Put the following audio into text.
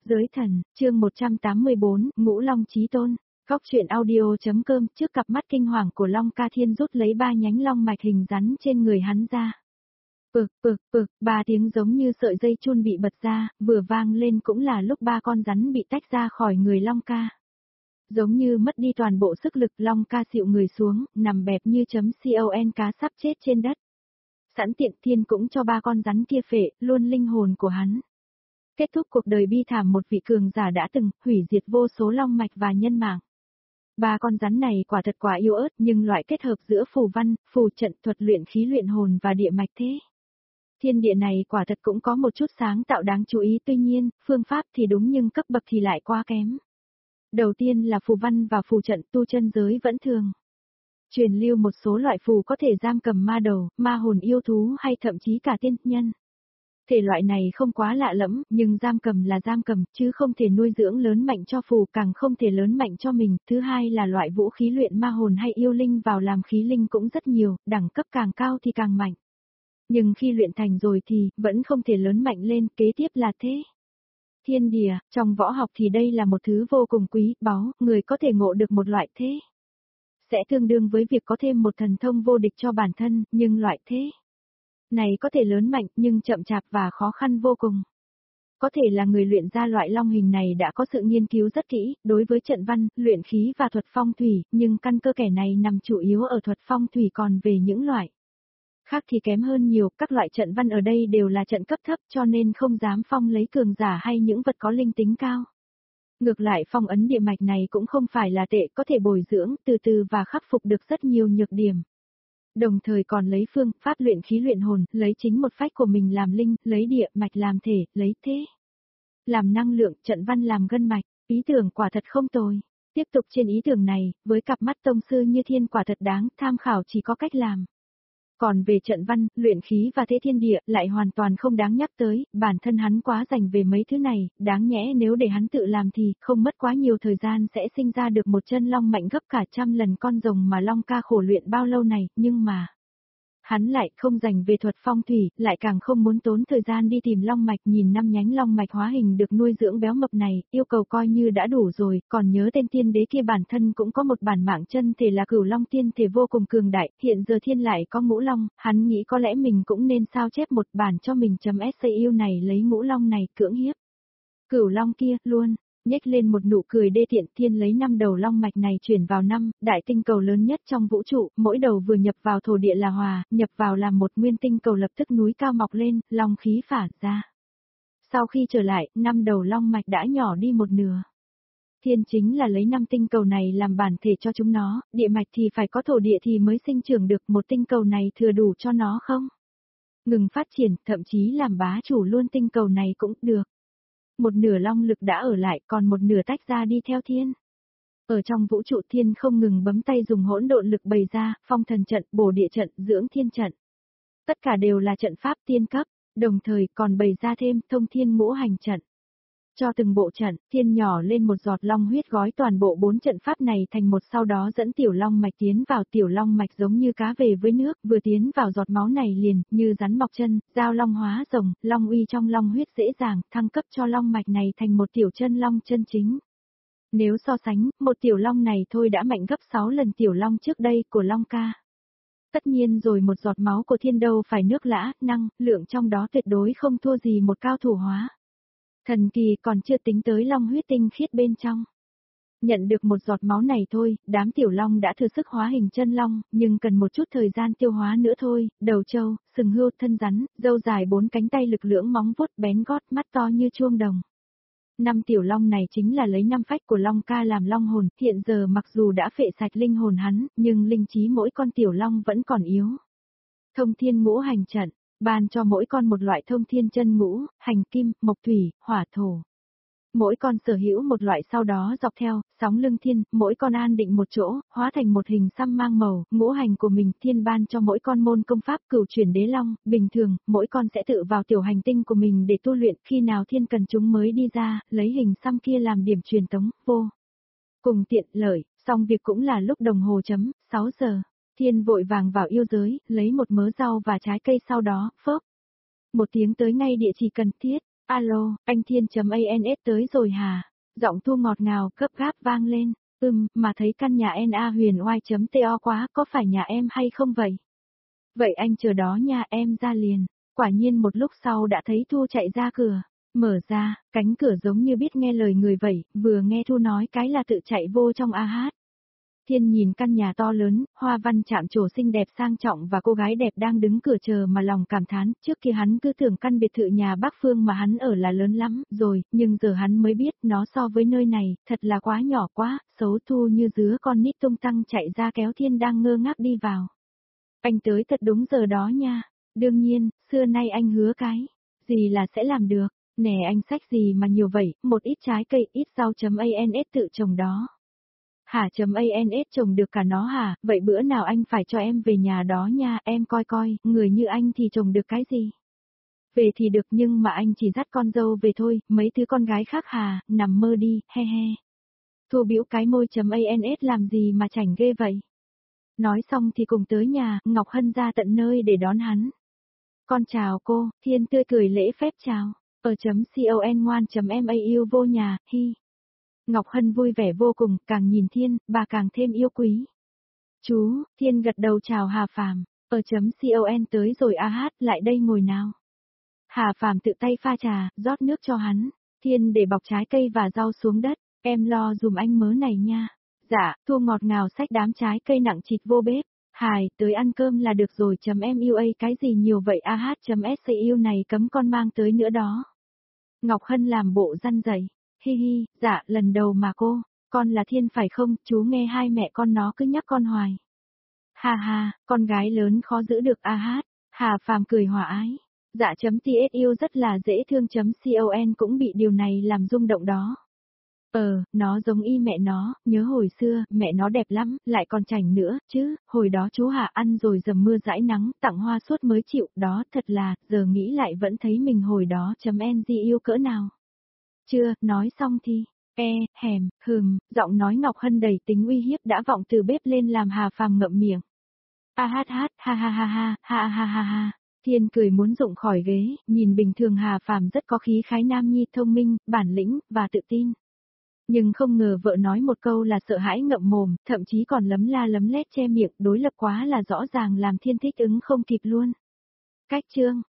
Giới thần, chương 184, Ngũ Long Chí Tôn. Góc truyện audio.com. Trước cặp mắt kinh hoàng của Long Ca Thiên rút lấy 3 nhánh long mạch hình rắn trên người hắn ra. Pực, 3 tiếng giống như sợi dây chun bị bật ra, vừa vang lên cũng là lúc 3 con rắn bị tách ra khỏi người Long Ca. Giống như mất đi toàn bộ sức lực, Long Ca xịu người xuống, nằm bẹp như chấm con cá sắp chết trên đất. Sẵn tiện Thiên cũng cho 3 con rắn kia phệ luôn linh hồn của hắn. Kết thúc cuộc đời bi thảm một vị cường giả đã từng hủy diệt vô số long mạch và nhân mạng. 3 con rắn này quả thật quá yếu ớt, nhưng loại kết hợp giữa phù văn, phù trận, thuật luyện khí luyện hồn và địa mạch thế. Thiên địa này quả thật cũng có một chút sáng tạo đáng chú ý, tuy nhiên, phương pháp thì đúng nhưng cấp bậc thì lại quá kém. Đầu tiên là phù văn và phù trận, tu chân giới vẫn thường truyền lưu một số loại phù có thể giam cầm ma đầu, ma hồn yêu thú hay thậm chí cả tiên nhân. Thể loại này không quá lạ lẫm, nhưng giam cầm là giam cầm, chứ không thể nuôi dưỡng lớn mạnh cho phù, càng không thể lớn mạnh cho mình. Thứ hai là loại vũ khí luyện ma hồn hay yêu linh vào làm khí linh cũng rất nhiều, đẳng cấp càng cao thì càng mạnh. Nhưng khi luyện thành rồi thì, vẫn không thể lớn mạnh lên, kế tiếp là thế. Thiên địa, trong võ học thì đây là một thứ vô cùng quý, báu, người có thể ngộ được một loại thế. Sẽ tương đương với việc có thêm một thần thông vô địch cho bản thân, nhưng loại thế này có thể lớn mạnh nhưng chậm chạp và khó khăn vô cùng. Có thể là người luyện ra loại long hình này đã có sự nghiên cứu rất kỹ, đối với trận văn, luyện khí và thuật phong thủy, nhưng căn cơ kẻ này nằm chủ yếu ở thuật phong thủy, còn về những loại khác thì kém hơn nhiều, các loại trận văn ở đây đều là trận cấp thấp cho nên không dám phong lấy cường giả hay những vật có linh tính cao. Ngược lại phong ấn địa mạch này cũng không phải là tệ, có thể bồi dưỡng từ từ và khắc phục được rất nhiều nhược điểm. Đồng thời còn lấy phương pháp luyện khí luyện hồn, lấy chính một phách của mình làm linh, lấy địa mạch làm thể, lấy thế làm năng lượng, trận văn làm gân mạch, ý tưởng quả thật không tồi. Tiếp tục trên ý tưởng này, với cặp mắt tông sư như Thiên quả thật đáng tham khảo, chỉ có cách làm. Còn về trận văn, luyện khí và thế thiên địa lại hoàn toàn không đáng nhắc tới, bản thân hắn quá rành về mấy thứ này, đáng nhẽ nếu để hắn tự làm thì không mất quá nhiều thời gian sẽ sinh ra được một chân long mạnh gấp cả 100 lần con rồng mà Long Ca khổ luyện bao lâu này, nhưng mà hắn lại không rành về thuật phong thủy, lại càng không muốn tốn thời gian đi tìm long mạch, nhìn 5 nhánh long mạch hóa hình được nuôi dưỡng béo mập này, yêu cầu coi như đã đủ rồi, còn nhớ tên tiên đế kia bản thân cũng có một bản mạng chân thể là Cửu Long tiên thể vô cùng cường đại, hiện giờ Thiên lại có Ngũ Long, hắn nghĩ có lẽ mình cũng nên sao chép một bản cho mình .su này lấy Ngũ Long này cưỡng hiếp Cửu Long kia luôn. Nhếch lên một nụ cười đê tiện, Thiên lấy 5 đầu long mạch này chuyển vào 5 đại tinh cầu lớn nhất trong vũ trụ, mỗi đầu vừa nhập vào thổ địa là hòa, nhập vào làm một nguyên tinh cầu, lập tức núi cao mọc lên, long khí phả ra. Sau khi trở lại, 5 đầu long mạch đã nhỏ đi một nửa. Thiên chính là lấy 5 tinh cầu này làm bản thể cho chúng nó, địa mạch thì phải có thổ địa thì mới sinh trưởng được, một tinh cầu này thừa đủ cho nó không? Ngừng phát triển, thậm chí làm bá chủ luôn tinh cầu này cũng được. Một nửa long lực đã ở lại, còn một nửa tách ra đi theo Thiên. Ở trong vũ trụ, Thiên không ngừng bấm tay dùng hỗn độn lực bày ra, phong thần trận, bổ địa trận, dưỡng thiên trận. Tất cả đều là trận pháp tiên cấp, đồng thời còn bày ra thêm thông thiên ngũ hành trận. Cho từng bộ trận, Thiên nhỏ lên một giọt long huyết gói toàn bộ 4 trận pháp này thành một, sau đó dẫn tiểu long mạch tiến vào, tiểu long mạch giống như cá về với nước, vừa tiến vào giọt máu này liền, như rắn mọc chân, giao long hóa rồng, long uy trong long huyết dễ dàng, thăng cấp cho long mạch này thành một tiểu chân long chân chính. Nếu so sánh, một tiểu long này thôi đã mạnh gấp 6 lần tiểu long trước đây của Long Ca. Tất nhiên rồi, một giọt máu của Thiên đâu phải nước lã, năng, lượng trong đó tuyệt đối không thua gì một cao thủ hóa thần kỳ, còn chưa tính tới long huyết tinh khiết bên trong. Nhận được một giọt máu này thôi, đám tiểu long đã thừa sức hóa hình chân long, nhưng cần một chút thời gian tiêu hóa nữa thôi, đầu trâu, sừng hươu, thân rắn, râu dài 4 cánh tay lực lưỡng, móng vuốt bén gót, mắt to như chuông đồng. 5 tiểu long này chính là lấy 5 phách của Long Ca làm long hồn, hiện giờ mặc dù đã phệ sạch linh hồn hắn, nhưng linh trí mỗi con tiểu long vẫn còn yếu. Thông thiên ngũ hành trận, ban cho mỗi con một loại thông thiên chân ngũ, hành kim, mộc thủy, hỏa thổ. Mỗi con sở hữu một loại, sau đó dọc theo sóng lưng Thiên, mỗi con an định một chỗ, hóa thành một hình xăm mang màu, ngũ hành của mình. Thiên ban cho mỗi con môn công pháp cửu chuyển đế long, bình thường, mỗi con sẽ tự vào tiểu hành tinh của mình để tu luyện, khi nào Thiên cần chúng mới đi ra, lấy hình xăm kia làm điểm truyền tống, vô cùng tiện lợi, xong việc cũng là lúc đồng hồ chấm, 6 giờ. Thiên vội vàng vào yêu giới, lấy một mớ rau và trái cây, sau đó, phốc một tiếng tới ngay địa chỉ cần thiết. Alo, anh Thiên.ans tới rồi hả? Giọng Thu ngọt ngào gấp gáp vang lên. Mà thấy căn nhà NA Huyền Oai.to quá, có phải nhà em hay không vậy? Vậy anh chờ đó nha, em ra liền. Quả nhiên một lúc sau đã thấy Thu chạy ra cửa. Mở ra, cánh cửa giống như biết nghe lời người vậy, vừa nghe Thu nói cái là tự chạy vô trong hát. Thiên nhìn căn nhà to lớn, hoa văn chạm trổ xinh đẹp sang trọng và cô gái đẹp đang đứng cửa chờ mà lòng cảm thán, trước kia hắn cứ tưởng căn biệt thự nhà Bắc Phương mà hắn ở là lớn lắm rồi, nhưng giờ hắn mới biết nó so với nơi này, thật là quá nhỏ quá, xấu. Thu như dứa con nít tung tăng chạy ra kéo Thiên đang ngơ ngác đi vào. Anh tới thật đúng giờ đó nha, đương nhiên, xưa nay anh hứa cái, gì là sẽ làm được, nè anh xách gì mà nhiều vậy, một ít trái cây, ít rau.ans tự trồng đó. Hả.ans trồng được cả nó hả, vậy bữa nào anh phải cho em về nhà đó nha, em coi coi, người như anh thì trồng được cái gì. Về thì được nhưng mà anh chỉ dắt con dâu về thôi, mấy thứ con gái khác hà, nằm mơ đi, he he. Thu bĩu cái môi.ans làm gì mà chảnh ghê vậy. Nói xong thì cùng tới nhà, Ngọc Hân ra tận nơi để đón hắn. Con chào cô, Thiên tươi cười lễ phép chào, con ngoan.ma yêu vô nhà, hi. Ngọc Hân vui vẻ vô cùng, càng nhìn Thiên, bà càng thêm yêu quý. Chú, Thiên gật đầu chào Hà Phàm, con tới rồi hát, lại đây ngồi nào. Hà Phàm tự tay pha trà, rót nước cho hắn. Thiên để bọc trái cây và rau xuống đất, em lo dùm anh mớ này nha. Dạ, Thu ngọt ngào xách đám trái cây nặng trịch vô bếp. Hài, tới ăn cơm là được rồi. MUA cái gì nhiều vậy AH.SCU này cấm con mang tới nữa đó. Ngọc Hân làm bộ răn dậy. Hi hi, dạ, lần đầu mà cô, con là Thiên phải không, chú nghe hai mẹ con nó cứ nhắc con hoài. Ha ha, con gái lớn khó giữ được AH. Hà Phàm cười hòa ái. Dạ.TSU rất là dễ thương.CON cũng bị điều này làm rung động đó. Nó giống y mẹ nó, nhớ hồi xưa, mẹ nó đẹp lắm, lại còn chảnh nữa, chứ, hồi đó chú Hạ ăn rồi dầm mưa dãi nắng, tặng hoa suốt mới chịu, đó, thật là, giờ nghĩ lại vẫn thấy mình hồi đó.NG yêu cỡ nào. Chưa, nói xong thì, giọng nói Ngọc Hân đầy tính uy hiếp đã vọng từ bếp lên làm Hà Phàm ngậm miệng. Ha ha ha ha ha ha ha ha. Thiên cười muốn rụng khỏi ghế, nhìn bình thường Hà Phàm rất có khí khái nam nhi thông minh, bản lĩnh, và tự tin. Nhưng không ngờ vợ nói một câu là sợ hãi ngậm mồm, thậm chí còn lấm la lấm lét che miệng, đối lập quá là rõ ràng làm Thiên thích ứng không kịp luôn. Cách chương